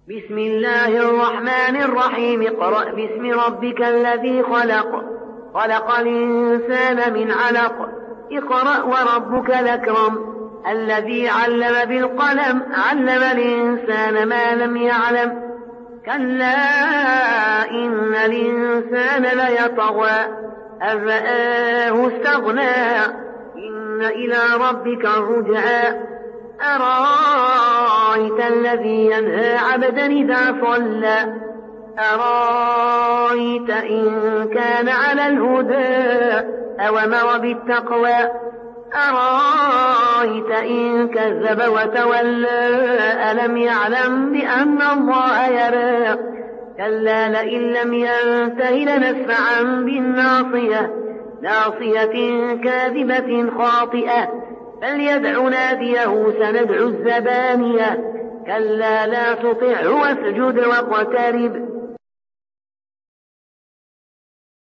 بسم الله الرحمن الرحيم اقرأ باسم ربك الذي خلق خلق الإنسان من علق اقرأ وربك الأكرم الذي علم بالقلم علم الإنسان ما لم يعلم كلا إن الإنسان ليطغى أن رآه استغنى إن إلى ربك الرجعى أرأيت الذي ينهى عبدا إذا صلى أرأيت إن كان على الهدى أوامر بالتقوى أرأيت إن كذب وتولى ألم يعلم بأن الله يرى كلا لئن لم ينته لنسفعا بالناصية ناصية كاذبة خاطئة فليدع ناديه سندع الزبانية كلا لا تطعه واسجد واقترب